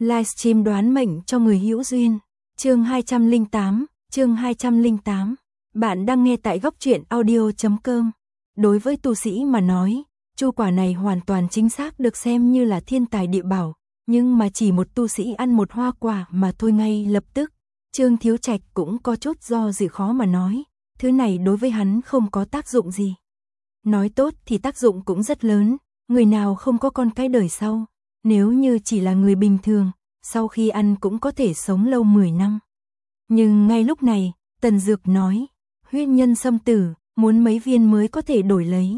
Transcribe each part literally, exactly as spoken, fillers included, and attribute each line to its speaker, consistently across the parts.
Speaker 1: Livestream đoán mệnh cho người hữu duyên. Chương hai trăm lẻ tám, chương hai trăm lẻ tám. Bạn đang nghe tại góc truyện audio chấm com. Đối với tu sĩ mà nói, chu quả này hoàn toàn chính xác được xem như là thiên tài địa bảo, nhưng mà chỉ một tu sĩ ăn một hoa quả mà thôi ngay lập tức, Trương Thiếu Trạch cũng có chút do dự khó mà nói, thứ này đối với hắn không có tác dụng gì. Nói tốt thì tác dụng cũng rất lớn, người nào không có con cái đời sau, nếu như chỉ là người bình thường, sau khi ăn cũng có thể sống lâu mười năm. Nhưng ngay lúc này, Tần Dược nói, huyết nhân xâm tử, muốn mấy viên mới có thể đổi lấy.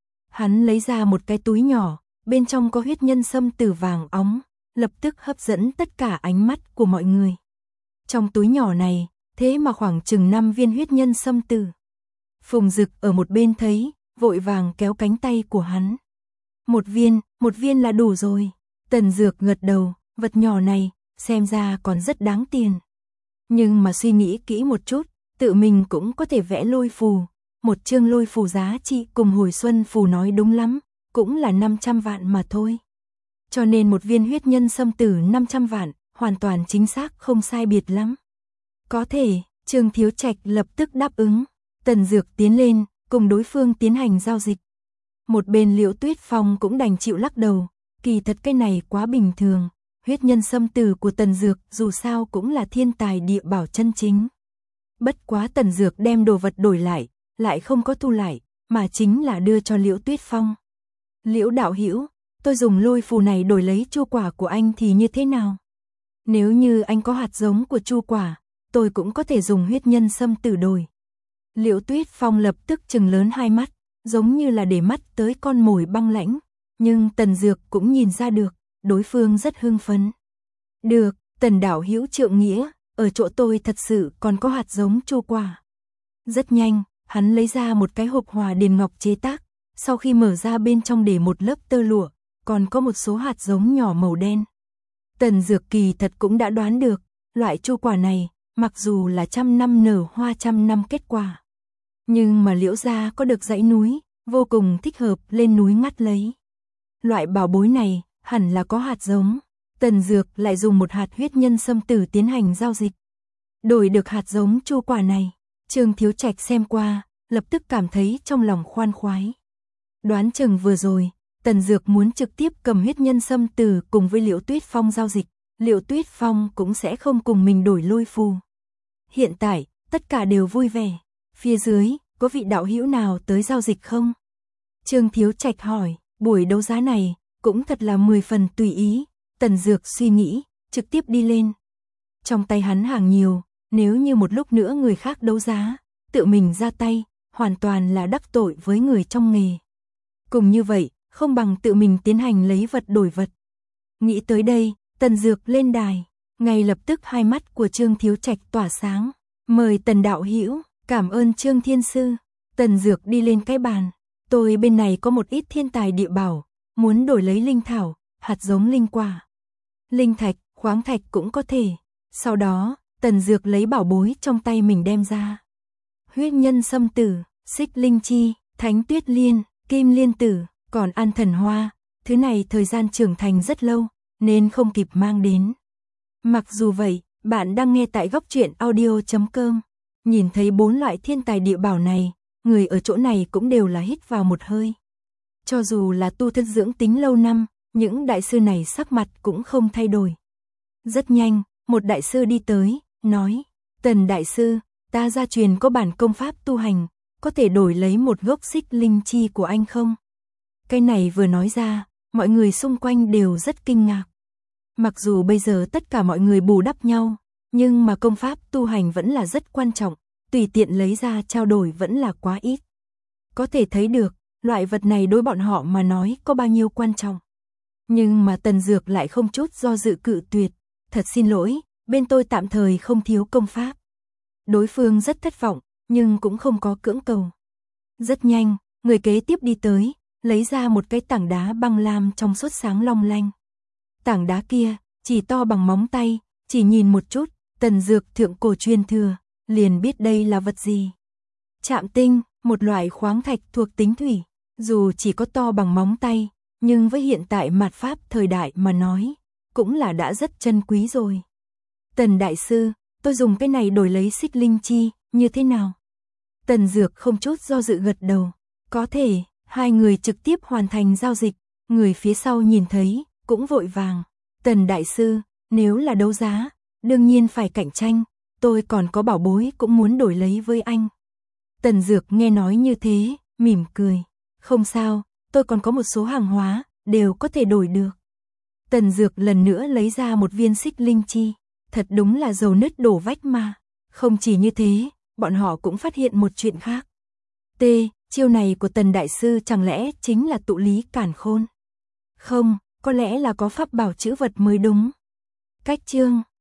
Speaker 1: Hắn lấy ra một cái túi nhỏ, bên trong có huyết nhân xâm tử vàng óng, lập tức hấp dẫn tất cả ánh mắt của mọi người. Trong túi nhỏ này, thế mà khoảng chừng năm viên huyết nhân xâm tử. Phùng Dực ở một bên thấy, vội vàng kéo cánh tay của hắn. Một viên, một viên là đủ rồi. Tần Dược gật đầu, vật nhỏ này, xem ra còn rất đáng tiền. Nhưng mà suy nghĩ kỹ một chút, tự mình cũng có thể vẽ lôi phù. Một chương lôi phù giá trị cùng hồi xuân phù nói đúng lắm, cũng là năm trăm vạn mà thôi. Cho nên một viên huyết nhân xâm tử năm trăm vạn, hoàn toàn chính xác không sai biệt lắm. Có thể, Trương Thiếu Trạch lập tức đáp ứng. Tần Dược tiến lên, cùng đối phương tiến hành giao dịch. Một bên Liễu Tuyết Phong cũng đành chịu lắc đầu, kỳ thật cái này quá bình thường, huyết nhân xâm tử của Tần Dược dù sao cũng là thiên tài địa bảo chân chính. Bất quá Tần Dược đem đồ vật đổi lại, lại không có thu lại, mà chính là đưa cho Liễu Tuyết Phong. Liễu đạo hữu, tôi dùng lôi phù này đổi lấy chu quả của anh thì như thế nào? Nếu như anh có hạt giống của chu quả, tôi cũng có thể dùng huyết nhân xâm tử đổi. Liễu Tuyết Phong lập tức trừng lớn hai mắt, giống như là để mắt tới con mồi băng lãnh, nhưng Tần Dược cũng nhìn ra được, đối phương rất hưng phấn. Được, Tần đạo hữu trượng nghĩa, ở chỗ tôi thật sự còn có hạt giống chu quả. Rất nhanh, hắn lấy ra một cái hộp hòa điền ngọc chế tác, sau khi mở ra bên trong để một lớp tơ lụa, còn có một số hạt giống nhỏ màu đen. Tần Dược kỳ thật cũng đã đoán được, loại chu quả này, mặc dù là trăm năm nở hoa trăm năm kết quả, nhưng mà Liễu gia có được dãy núi, vô cùng thích hợp lên núi ngắt lấy. Loại bảo bối này, hẳn là có hạt giống. Tần Dược lại dùng một hạt huyết nhân xâm tử tiến hành giao dịch. Đổi được hạt giống chu quả này, Trương Thiếu Trạch xem qua, lập tức cảm thấy trong lòng khoan khoái. Đoán chừng vừa rồi, Tần Dược muốn trực tiếp cầm huyết nhân xâm tử cùng với Liễu Tuyết Phong giao dịch, Liễu Tuyết Phong cũng sẽ không cùng mình đổi lôi phù. Hiện tại, tất cả đều vui vẻ. Phía dưới, có vị đạo hữu nào tới giao dịch không? Trương Thiếu Trạch hỏi, buổi đấu giá này, cũng thật là mười phần tùy ý. Tần Dược suy nghĩ, trực tiếp đi lên. Trong tay hắn hàng nhiều, nếu như một lúc nữa người khác đấu giá, tự mình ra tay, hoàn toàn là đắc tội với người trong nghề. Cùng như vậy, không bằng tự mình tiến hành lấy vật đổi vật. Nghĩ tới đây, Tần Dược lên đài, ngay lập tức hai mắt của Trương Thiếu Trạch tỏa sáng. Mời Tần đạo hữu, cảm ơn Trương Thiên Sư. Tần Dược đi lên cái bàn, tôi bên này có một ít thiên tài địa bảo, muốn đổi lấy linh thảo, hạt giống linh quả. Linh thạch, khoáng thạch cũng có thể. Sau đó, Tần Dược lấy bảo bối trong tay mình đem ra. Huyết nhân xâm tử, xích linh chi, thánh tuyết liên, kim liên tử, còn an thần hoa. Thứ này thời gian trưởng thành rất lâu, nên không kịp mang đến. Mặc dù vậy, bạn đang nghe tại góc truyện audio chấm com. Nhìn thấy bốn loại thiên tài địa bảo này, người ở chỗ này cũng đều là hít vào một hơi. Cho dù là tu thân dưỡng tính lâu năm, những đại sư này sắc mặt cũng không thay đổi. Rất nhanh, một đại sư đi tới, nói, Tần đại sư, ta gia truyền có bản công pháp tu hành, có thể đổi lấy một gốc xích linh chi của anh không? Cái này vừa nói ra, mọi người xung quanh đều rất kinh ngạc. Mặc dù bây giờ tất cả mọi người bù đắp nhau, nhưng mà công pháp tu hành vẫn là rất quan trọng, tùy tiện lấy ra trao đổi vẫn là quá ít. Có thể thấy được, loại vật này đối bọn họ mà nói có bao nhiêu quan trọng. Nhưng mà Tần Dược lại không chút do dự cự tuyệt, thật xin lỗi, bên tôi tạm thời không thiếu công pháp. Đối phương rất thất vọng, nhưng cũng không có cưỡng cầu. Rất nhanh, người kế tiếp đi tới, lấy ra một cái tảng đá băng lam trong suốt sáng long lanh. Tảng đá kia, chỉ to bằng móng tay, chỉ nhìn một chút, Tần Dược thượng cổ truyền thừa, liền biết đây là vật gì. Trạm tinh, một loại khoáng thạch thuộc tính thủy, dù chỉ có to bằng móng tay, nhưng với hiện tại mạt pháp thời đại mà nói, cũng là đã rất chân quý rồi. Tần đại sư, tôi dùng cái này đổi lấy xích linh chi, như thế nào? Tần Dược không chút do dự gật đầu. Có thể, hai người trực tiếp hoàn thành giao dịch, người phía sau nhìn thấy, cũng vội vàng. Tần đại sư, nếu là đấu giá, đương nhiên phải cạnh tranh, tôi còn có bảo bối cũng muốn đổi lấy với anh. Tần Dược nghe nói như thế, mỉm cười. Không sao, tôi còn có một số hàng hóa, đều có thể đổi được. Tần Dược lần nữa lấy ra một viên xích linh chi. Thật đúng là dầu nứt đổ vách mà. Không chỉ như thế, bọn họ cũng phát hiện một chuyện khác. T, chiêu này của Tần đại sư chẳng lẽ chính là tụ lý cản khôn? Không, có lẽ là có pháp bảo chữ vật mới đúng. Cách chương